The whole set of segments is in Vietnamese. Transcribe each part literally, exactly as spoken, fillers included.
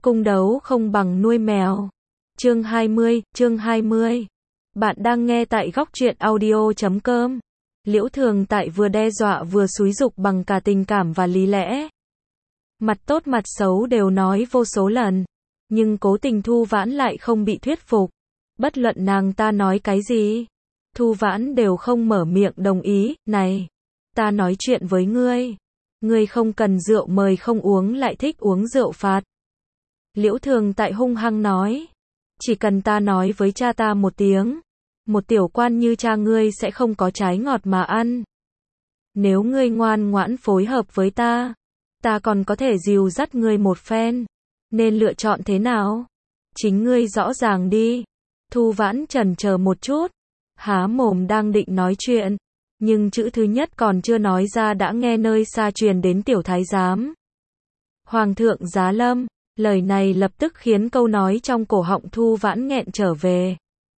Cung đấu không bằng nuôi mèo. Chương hai mươi, chương hai mươi. Bạn đang nghe tại góc truyện audio chấm com. Liễu Thường Tại vừa đe dọa vừa xúi giục bằng cả tình cảm và lý lẽ. Mặt tốt mặt xấu đều nói vô số lần. Nhưng cố tình Thu Vãn lại không bị thuyết phục. Bất luận nàng ta nói cái gì, Thu Vãn đều không mở miệng đồng ý. Này, ta nói chuyện với ngươi. Ngươi không cần rượu mời không uống lại thích uống rượu phạt. Liễu Thường Tại hung hăng nói. Chỉ cần ta nói với cha ta một tiếng, một tiểu quan như cha ngươi sẽ không có trái ngọt mà ăn. Nếu ngươi ngoan ngoãn phối hợp với ta, ta còn có thể dìu dắt ngươi một phen. Nên lựa chọn thế nào? Chính ngươi rõ ràng đi. Thu Vãn chần chờ một chút, há mồm đang định nói chuyện, nhưng chữ thứ nhất còn chưa nói ra đã nghe nơi xa truyền đến tiểu thái giám. Hoàng thượng giá lâm. Lời này lập tức khiến câu nói trong cổ họng Thu Vãn nghẹn trở về.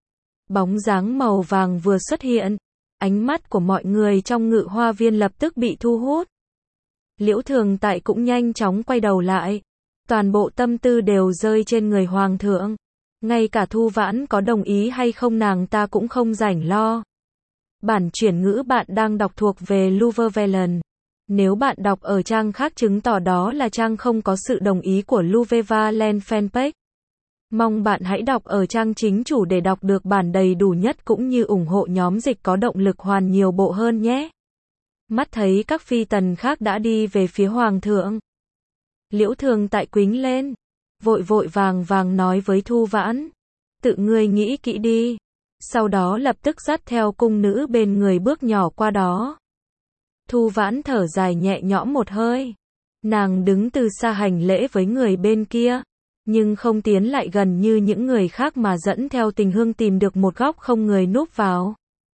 Bóng dáng màu vàng vừa xuất hiện, ánh mắt của mọi người trong Ngự Hoa Viên lập tức bị thu hút. Liễu Thường Tại cũng nhanh chóng quay đầu lại, toàn bộ tâm tư đều rơi trên người hoàng thượng. Ngay cả Thu Vãn có đồng ý hay không nàng ta cũng không rảnh lo. Bản chuyển ngữ bạn đang đọc thuộc về Luvevelen. Nếu bạn đọc ở trang khác chứng tỏ đó là trang không có sự đồng ý của Luvevelen fanpage. Mong bạn hãy đọc ở trang chính chủ để đọc được bản đầy đủ nhất cũng như ủng hộ nhóm dịch có động lực hoàn nhiều bộ hơn nhé. Mắt thấy các phi tần khác đã đi về phía hoàng thượng. Liễu Thường Tại quính lên, vội vội vàng vàng nói với Thu Vãn. Tự ngươi nghĩ kỹ đi. Sau đó lập tức dắt theo cung nữ bên người bước nhỏ qua đó. Thu Vãn thở dài nhẹ nhõm một hơi. Nàng đứng từ xa hành lễ với người bên kia, nhưng không tiến lại gần như những người khác mà dẫn theo Tình Hương tìm được một góc không người núp vào.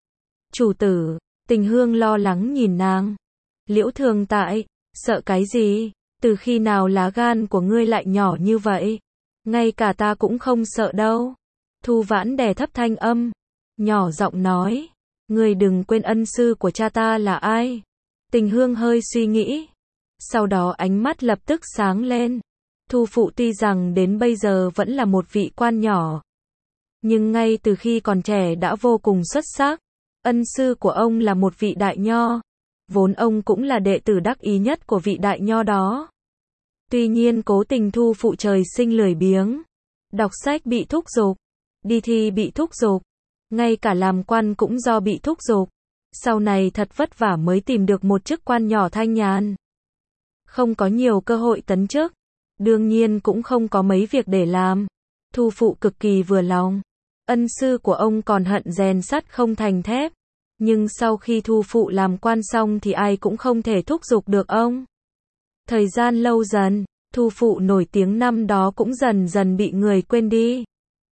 Chủ tử, Tình Hương lo lắng nhìn nàng. Liễu Thường Tại, sợ cái gì? Từ khi nào lá gan của ngươi lại nhỏ như vậy? Ngay cả ta cũng không sợ đâu. Thu Vãn đè thấp thanh âm, nhỏ giọng nói. Ngươi đừng quên ân sư của cha ta là ai. Tình Hương hơi suy nghĩ, sau đó ánh mắt lập tức sáng lên. Thu phụ tuy rằng đến bây giờ vẫn là một vị quan nhỏ, nhưng ngay từ khi còn trẻ đã vô cùng xuất sắc. Ân sư của ông là một vị đại nho, vốn ông cũng là đệ tử đắc ý nhất của vị đại nho đó. Tuy nhiên cố tình Thu phụ trời sinh lười biếng, đọc sách bị thúc giục, đi thi bị thúc giục, ngay cả làm quan cũng do bị thúc giục. Sau này thật vất vả mới tìm được một chức quan nhỏ thanh nhàn. Không có nhiều cơ hội tấn chức, đương nhiên cũng không có mấy việc để làm. Thu phụ cực kỳ vừa lòng. Ân sư của ông còn hận rèn sắt không thành thép. Nhưng sau khi Thu phụ làm quan xong thì ai cũng không thể thúc giục được ông. Thời gian lâu dần, Thu phụ nổi tiếng năm đó cũng dần dần bị người quên đi.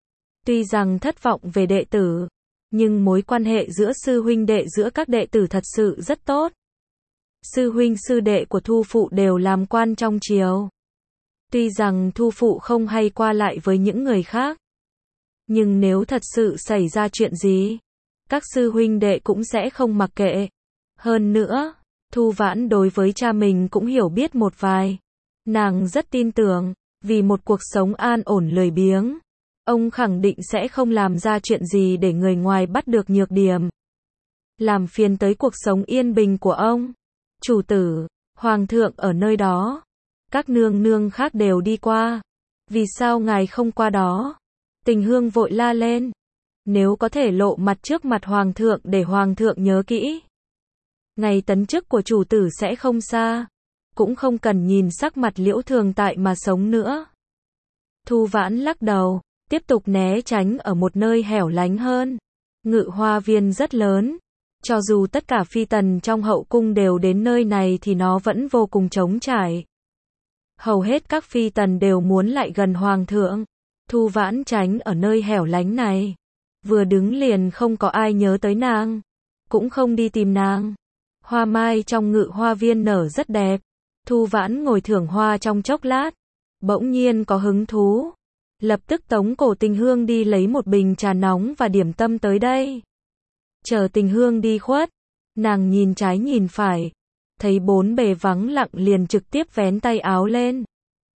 Tuy rằng thất vọng về đệ tử, nhưng mối quan hệ giữa sư huynh đệ giữa các đệ tử thật sự rất tốt. Sư huynh sư đệ của Thu phụ đều làm quan trong triều. Tuy rằng Thu phụ không hay qua lại với những người khác, nhưng nếu thật sự xảy ra chuyện gì, các sư huynh đệ cũng sẽ không mặc kệ. Hơn nữa, Thu Vãn đối với cha mình cũng hiểu biết một vài. Nàng rất tin tưởng, vì một cuộc sống an ổn lười biếng, ông khẳng định sẽ không làm ra chuyện gì để người ngoài bắt được nhược điểm, làm phiền tới cuộc sống yên bình của ông. Chủ tử, hoàng thượng ở nơi đó. Các nương nương khác đều đi qua. Vì sao ngài không qua đó? Tình Hương vội la lên. Nếu có thể lộ mặt trước mặt hoàng thượng để hoàng thượng nhớ kỹ. Ngày tấn chức của chủ tử sẽ không xa. Cũng không cần nhìn sắc mặt Liễu Thường Tại mà sống nữa. Thu Vãn lắc đầu, tiếp tục né tránh ở một nơi hẻo lánh hơn. Ngự Hoa Viên rất lớn. Cho dù tất cả phi tần trong hậu cung đều đến nơi này thì nó vẫn vô cùng trống trải. Hầu hết các phi tần đều muốn lại gần hoàng thượng. Thu Vãn tránh ở nơi hẻo lánh này. Vừa đứng liền không có ai nhớ tới nàng. Cũng không đi tìm nàng. Hoa mai trong Ngự Hoa Viên nở rất đẹp. Thu Vãn ngồi thưởng hoa trong chốc lát. Bỗng nhiên có hứng thú. Lập tức tống cổ Tình Hương đi lấy một bình trà nóng và điểm tâm tới đây. Chờ Tình Hương đi khuất, nàng nhìn trái nhìn phải, thấy bốn bề vắng lặng liền trực tiếp vén tay áo lên.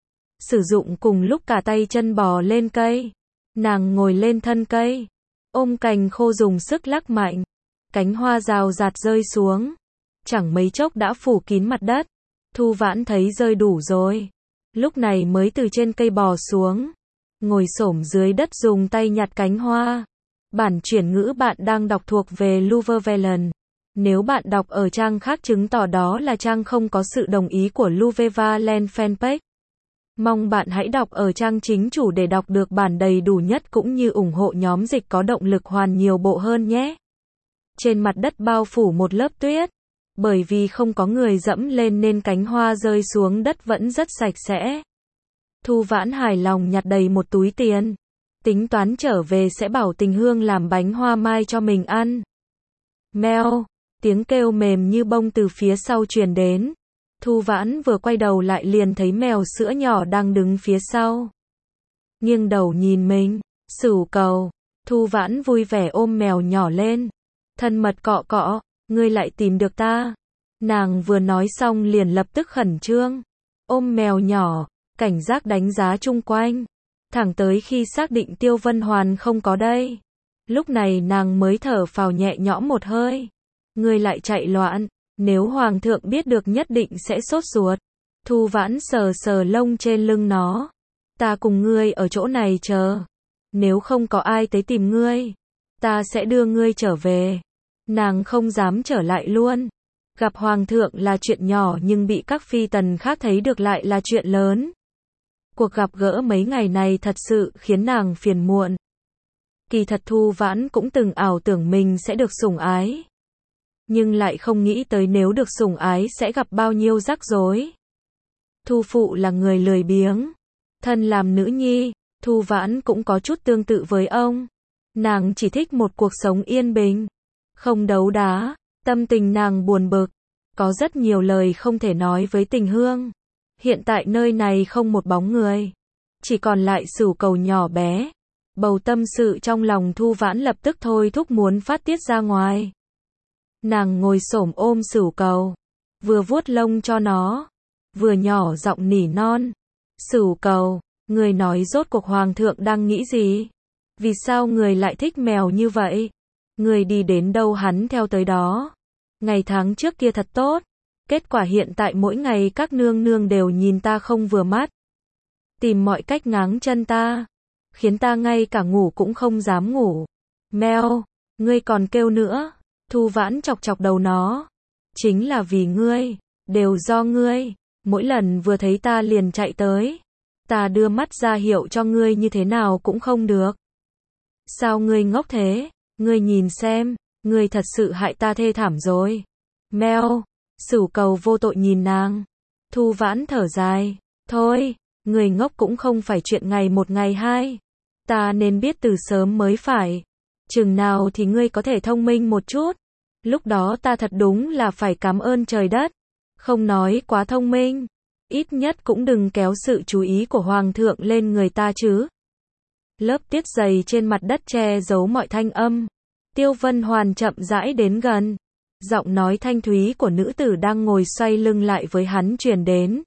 sử dụng cùng lúc cả tay chân bò lên cây. Nàng ngồi lên thân cây, ôm cành khô dùng sức lắc mạnh. Cánh hoa rào rạt rơi xuống. Chẳng mấy chốc đã phủ kín mặt đất. Thu Vãn thấy rơi đủ rồi. Lúc này mới từ trên cây bò xuống. Ngồi xổm dưới đất dùng tay nhặt cánh hoa. Bản chuyển ngữ bạn đang đọc thuộc về Luvevelen. Nếu bạn đọc ở trang khác chứng tỏ đó là trang không có sự đồng ý của Luvevelen fanpage. Mong bạn hãy đọc ở trang chính chủ để đọc được bản đầy đủ nhất cũng như ủng hộ nhóm dịch có động lực hoàn nhiều bộ hơn nhé. Trên mặt đất bao phủ một lớp tuyết. Bởi vì không có người dẫm lên nên cánh hoa rơi xuống đất vẫn rất sạch sẽ. Thu Vãn hài lòng nhặt đầy một túi tiền. Tính toán trở về sẽ bảo Tình Hương làm bánh hoa mai cho mình ăn. Meo, tiếng kêu mềm như bông từ phía sau truyền đến. Thu Vãn vừa quay đầu lại liền thấy mèo sữa nhỏ đang đứng phía sau. Nghiêng đầu nhìn mình, Sửu Cầu. Thu Vãn vui vẻ ôm mèo nhỏ lên. Thân mật cọ cọ, ngươi lại tìm được ta. Nàng vừa nói xong liền lập tức khẩn trương. Ôm mèo nhỏ, cảnh giác đánh giá chung quanh. Thẳng tới khi xác định Tiêu Vân Hoàn không có đây. Lúc này nàng mới thở phào nhẹ nhõm một hơi. Ngươi lại chạy loạn, nếu Hoàng thượng biết được nhất định sẽ sốt ruột. Thu Vãn sờ sờ lông trên lưng nó. Ta cùng ngươi ở chỗ này chờ. Nếu không có ai tới tìm ngươi, ta sẽ đưa ngươi trở về. Nàng không dám trở lại luôn. Gặp Hoàng thượng là chuyện nhỏ nhưng bị các phi tần khác thấy được lại là chuyện lớn. Cuộc gặp gỡ mấy ngày này thật sự khiến nàng phiền muộn. Kỳ thật Thu Vãn cũng từng ảo tưởng mình sẽ được sủng ái. Nhưng lại không nghĩ tới nếu được sủng ái sẽ gặp bao nhiêu rắc rối. Thu phụ là người lười biếng. Thân làm nữ nhi, Thu Vãn cũng có chút tương tự với ông. Nàng chỉ thích một cuộc sống yên bình. Không đấu đá, tâm tình nàng buồn bực. Có rất nhiều lời không thể nói với Tình Hương. Hiện tại nơi này không một bóng người. Chỉ còn lại Sửu Cầu nhỏ bé. Bầu tâm sự trong lòng Thu Vãn lập tức thôi thúc muốn phát tiết ra ngoài. Nàng ngồi xổm ôm Sửu Cầu. Vừa vuốt lông cho nó. Vừa nhỏ giọng nỉ non. Sửu Cầu, người nói rốt cuộc Hoàng thượng đang nghĩ gì? Vì sao người lại thích mèo như vậy? Người đi đến đâu hắn theo tới đó. Ngày tháng trước kia thật tốt. Kết quả hiện tại mỗi ngày các nương nương đều nhìn ta không vừa mắt. Tìm mọi cách ngáng chân ta. Khiến ta ngay cả ngủ cũng không dám ngủ. Meo, ngươi còn kêu nữa. Thu Vãn chọc chọc đầu nó. Chính là vì ngươi. Đều do ngươi. Mỗi lần vừa thấy ta liền chạy tới. Ta đưa mắt ra hiệu cho ngươi như thế nào cũng không được. Sao ngươi ngốc thế? Ngươi nhìn xem. Ngươi thật sự hại ta thê thảm rồi. Meo. Sửu Cầu vô tội nhìn nàng. Thu Vãn thở dài. Thôi, người ngốc cũng không phải chuyện ngày một ngày hai. Ta nên biết từ sớm mới phải. Chừng nào thì ngươi có thể thông minh một chút. Lúc đó ta thật đúng là phải cảm ơn trời đất. Không nói quá thông minh. Ít nhất cũng đừng kéo sự chú ý của Hoàng thượng lên người ta chứ. Lớp tuyết dày trên mặt đất che giấu mọi thanh âm. Tiêu Vân Hoàn chậm rãi đến gần. Giọng nói thanh thúy của nữ tử đang ngồi xoay lưng lại với hắn truyền đến.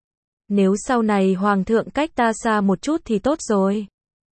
Nếu sau này Hoàng thượng cách ta xa một chút thì tốt rồi.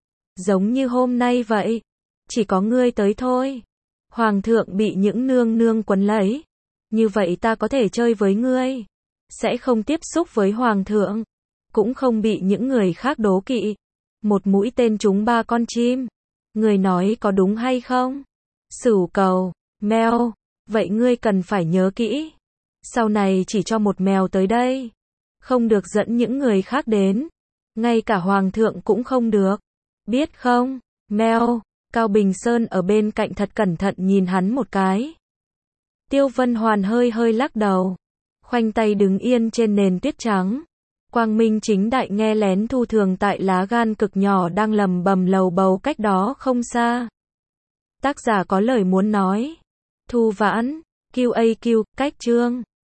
Giống như hôm nay vậy. Chỉ có ngươi tới thôi. Hoàng thượng bị những nương nương quấn lấy. Như vậy ta có thể chơi với ngươi. Sẽ không tiếp xúc với Hoàng thượng. Cũng không bị những người khác đố kỵ. Một mũi tên trúng ba con chim. Người nói có đúng hay không? Sửu Cầu, Meo. Vậy ngươi cần phải nhớ kỹ. Sau này chỉ cho một mèo tới đây. Không được dẫn những người khác đến. Ngay cả Hoàng thượng cũng không được. Biết không? Meo. Cao Bình Sơn ở bên cạnh thật cẩn thận nhìn hắn một cái. Tiêu Vân Hoàn hơi hơi lắc đầu. Khoanh tay đứng yên trên nền tuyết trắng. Quang minh chính đại nghe lén Thu Thường tại lá gan cực nhỏ đang lầm bầm lầu bầu cách đó không xa. Tác giả có lời muốn nói. Thu Vãn, quy a quy, cách chương.